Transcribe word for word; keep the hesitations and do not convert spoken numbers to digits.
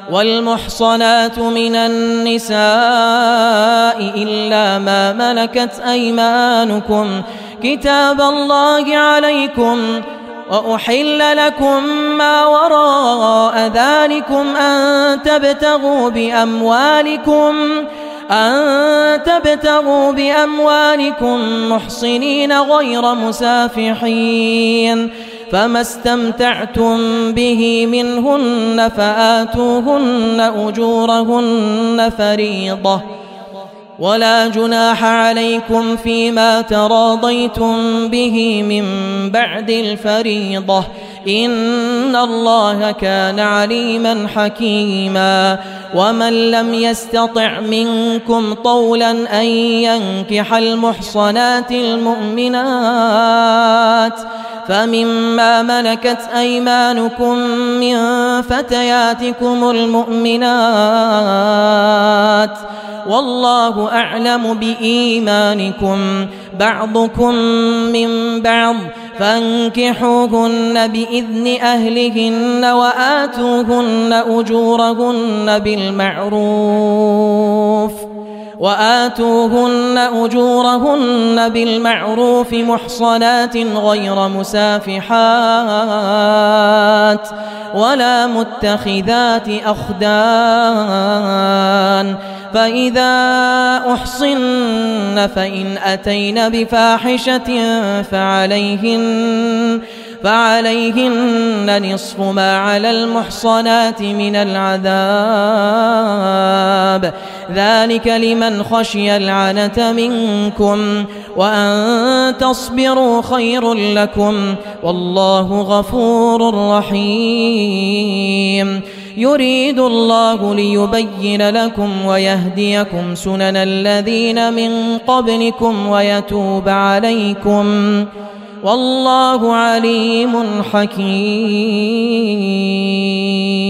والمحصنات من النساء إلا ما ملكت أيمانكم كتاب الله عليكم وأحل لكم ما وراء ذلكم أن تبتغوا بأموالكم أن تبتغوا بأموالكم محصنين غير مسافحين فما استمتعتم به منهن فآتوهن أجورهن فريضة ولا جناح عليكم فيما تراضيتم به من بعد الفريضة إن الله كان عليما حكيما ومن لم يستطع منكم طولا أن ينكح المحصنات المؤمنات فمما ملكت أيمانكم من فتياتكم المؤمنات والله أعلم بإيمانكم بعضكم من بعض فانكحوهن بإذن أهلهن وآتوهن أجورهن بالمعروف وآتوهن أجورهن بالمعروف محصنات غير مسافحات ولا متخذات أخدان فإذا أحصن فإن أتين بفاحشة فعليهن فعليهن نصف ما على المحصنات من العذاب ذلك لمن خشي العنة منكم وأن تصبروا خير لكم والله غفور رحيم يريد الله ليبين لكم ويهديكم سنن الذين من قبلكم ويتوب عليكم والله عليم حكيم.